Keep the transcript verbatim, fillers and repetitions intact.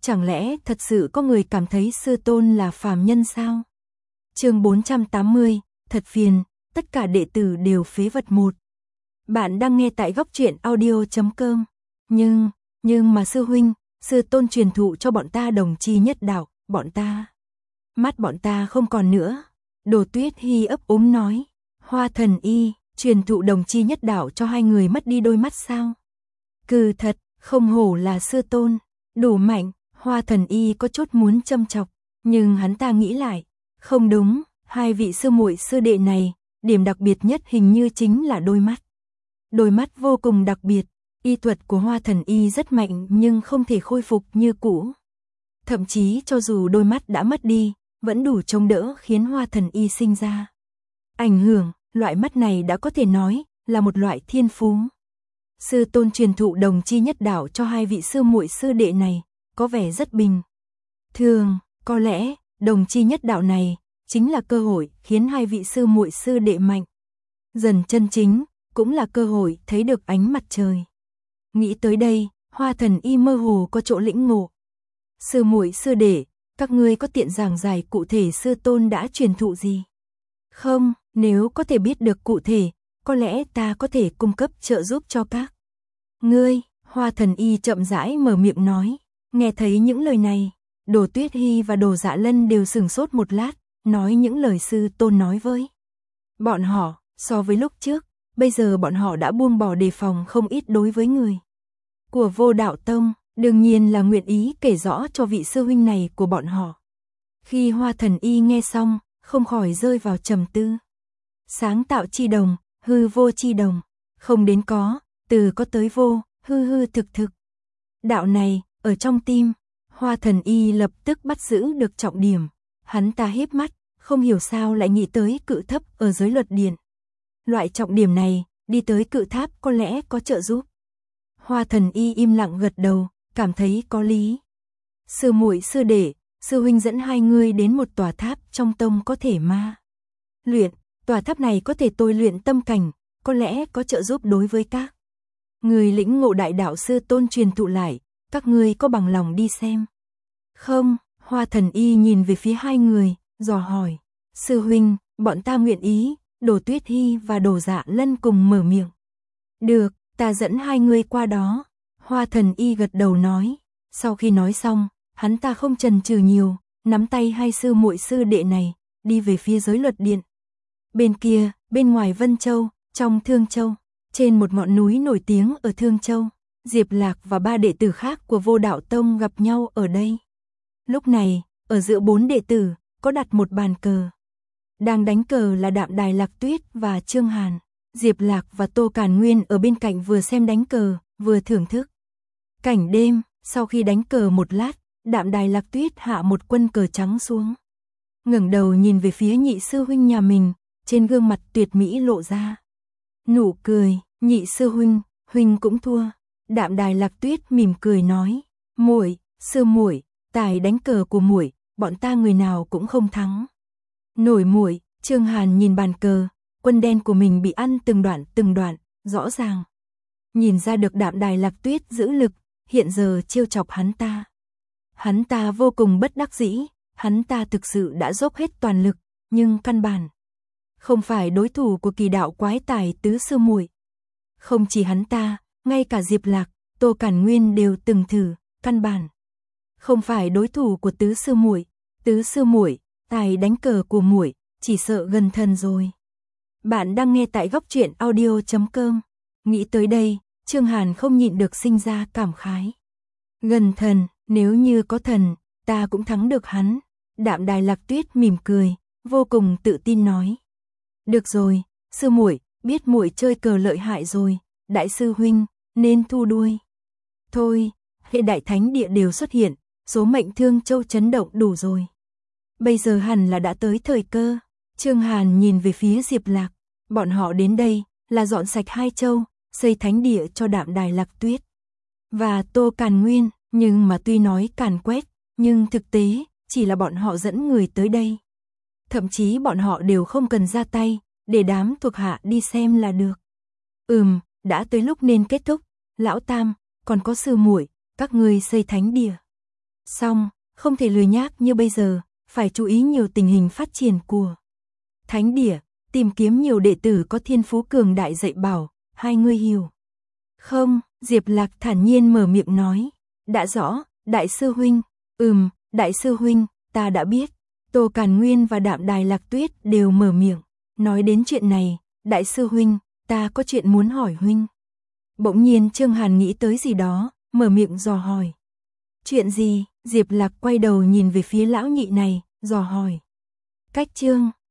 Chẳng lẽ thật sự có người cảm thấy sư tôn là phàm nhân sao? Chương bốn trăm tám mươi, thật phiền, tất cả đệ tử đều phế vật một. Bạn đang nghe tại góc truyện audio chấm com. Nhưng, nhưng mà sư huynh, sư tôn truyền thụ cho bọn ta đồng chi nhất đạo, bọn ta. Mắt bọn ta không còn nữa. Đồ Tuyết Hi ấp úng nói. Hoa Thần Y, truyền thụ đồng chi nhất đạo cho hai người mất đi đôi mắt sao? Cừ thật, không hổ là sư tôn, đủ mạnh. Hoa Thần Y có chút muốn châm chọc, nhưng hắn ta nghĩ lại, không đúng, hai vị sư muội sư đệ này, điểm đặc biệt nhất hình như chính là đôi mắt. Đôi mắt vô cùng đặc biệt, y thuật của Hoa Thần Y rất mạnh nhưng không thể khôi phục như cũ. Thậm chí cho dù đôi mắt đã mất đi, vẫn đủ chống đỡ khiến Hoa Thần Y sinh ra ảnh hưởng, loại mắt này đã có thể nói là một loại thiên phú. Sư tôn truyền thụ đồng chi nhất đạo cho hai vị sư muội sư đệ này, có vẻ rất bình thường, có lẽ đồng chi nhất đạo này chính là cơ hội khiến hai vị sư muội sư đệ mạnh dần chân chính, cũng là cơ hội thấy được ánh mặt trời. Nghĩ tới đây, Hoa Thần Y mơ hồ có chỗ lĩnh ngộ. Sư muội sư đệ, các ngươi có tiện giảng giải cụ thể sư tôn đã truyền thụ gì? Không, nếu có thể biết được cụ thể, có lẽ ta có thể cung cấp trợ giúp cho các ngươi. Hoa Thần Y chậm rãi mở miệng nói. Nghe thấy những lời này, Đồ Tuyết Hi và Đồ Dạ Lân đều sừng sốt một lát, nói những lời sư tôn nói với bọn họ, so với lúc trước, bây giờ bọn họ đã buông bỏ đề phòng không ít đối với người của Vô Đạo Tông, đương nhiên là nguyện ý kể rõ cho vị sư huynh này của bọn họ. Khi Hoa Thần Y nghe xong, không khỏi rơi vào trầm tư. Sáng tạo chi đồng, hư vô chi đồng, không đến có, từ có tới vô, hư hư thực thực. Đạo này, ở trong tim, Hoa Thần Y lập tức bắt giữ được trọng điểm. Hắn ta híp mắt, không hiểu sao lại nghĩ tới cự thấp ở giới luật điện. Loại trọng điểm này, đi tới cự tháp có lẽ có trợ giúp. Hoa Thần Y im lặng gật đầu, cảm thấy có lý. Sư muội sư đệ, sư huynh dẫn hai người đến một tòa tháp trong tông có thể ma luyện, tòa tháp này có thể tôi luyện tâm cảnh, có lẽ có trợ giúp đối với các người lĩnh ngộ đại đạo sư tôn truyền thụ lại, các ngươi có bằng lòng đi xem? Không, Hoa Thần Y nhìn về phía hai người, dò hỏi. Sư huynh, bọn ta nguyện ý. Đồ Tuyết Hi và Đồ Dạ Lân cùng mở miệng. Được, ta dẫn hai người qua đó. Hoa Thần Y gật đầu nói. Sau khi nói xong, hắn ta không chần chừ nhiều, nắm tay hai sư muội sư đệ này, đi về phía giới luật điện. Bên kia, bên ngoài Vân Châu, trong Thương Châu, trên một ngọn núi nổi tiếng ở Thương Châu, Diệp Lạc và ba đệ tử khác của Vô Đạo Tông gặp nhau ở đây. Lúc này, ở giữa bốn đệ tử, có đặt một bàn cờ. Đang đánh cờ là Đạm Đài Lạc Tuyết và Trương Hàn. Diệp Lạc và Tô Càn Nguyên ở bên cạnh vừa xem đánh cờ, vừa thưởng thức cảnh đêm. Sau khi đánh cờ một lát, Đạm Đài Lạc Tuyết hạ một quân cờ trắng xuống. Ngẩng đầu nhìn về phía nhị sư huynh nhà mình, trên gương mặt tuyệt mỹ lộ ra nụ cười. Nhị sư huynh, huynh cũng thua. Đạm Đài Lạc Tuyết mỉm cười nói, muội, sư muội, tài đánh cờ của muội, bọn ta người nào cũng không thắng nổi muội. Trương Hàn nhìn bàn cờ, quân đen của mình bị ăn từng đoạn từng đoạn, rõ ràng nhìn ra được Đạm Đài Lạc Tuyết giữ lực, hiện giờ trêu chọc hắn ta. Hắn ta vô cùng bất đắc dĩ, hắn ta thực sự đã dốc hết toàn lực, nhưng căn bản không phải đối thủ của kỳ đạo quái tài tứ sư muội. Không chỉ hắn ta, ngay cả Diệp Lạc, Tô Càn Nguyên đều từng thử, căn bản không phải đối thủ của tứ sư muội. Tứ sư muội, tài đánh cờ của muội, chỉ sợ gần thân rồi. Bạn đang nghe tại góc truyện audio chấm com. Nghĩ tới đây, Trương Hàn không nhịn được sinh ra cảm khái. Gần thần, nếu như có thần, ta cũng thắng được hắn. Đạm Đài Lạc Tuyết mỉm cười, vô cùng tự tin nói. Được rồi, sư muội, biết muội chơi cờ lợi hại rồi, đại sư huynh nên thu đuôi. Thôi, hệ đại thánh địa đều xuất hiện, số mệnh Thương Châu chấn động đủ rồi. Bây giờ hẳn là đã tới thời cơ. Trương Hàn nhìn về phía Diệp Lạc, bọn họ đến đây là dọn sạch hai châu, xây thánh địa cho Đạm Đài Lạc Tuyết và Tô Càn Nguyên, nhưng mà tuy nói càn quét, nhưng thực tế chỉ là bọn họ dẫn người tới đây. Thậm chí bọn họ đều không cần ra tay, để đám thuộc hạ đi xem là được. Ừm, đã tới lúc nên kết thúc. Lão Tam, còn có sư muội, các ngươi xây thánh địa Xong, không thể lười nhác như bây giờ, phải chú ý nhiều tình hình phát triển của Thánh Địa, tìm kiếm nhiều đệ tử có thiên phú cường đại dạy bảo, hai ngươi hiểu. Không, Diệp Lạc thản nhiên mở miệng nói. Đã rõ, đại sư huynh. Ừm, đại sư huynh, ta đã biết. Tô Càn Nguyên và Đạm Đài Lạc Tuyết đều mở miệng. Nói đến chuyện này, đại sư huynh, ta có chuyện muốn hỏi huynh. Bỗng nhiên Trương Hàn nghĩ tới gì đó, mở miệng dò hỏi. Chuyện gì? Diệp Lạc quay đầu nhìn về phía lão nhị này, dò hỏi. Cách Trương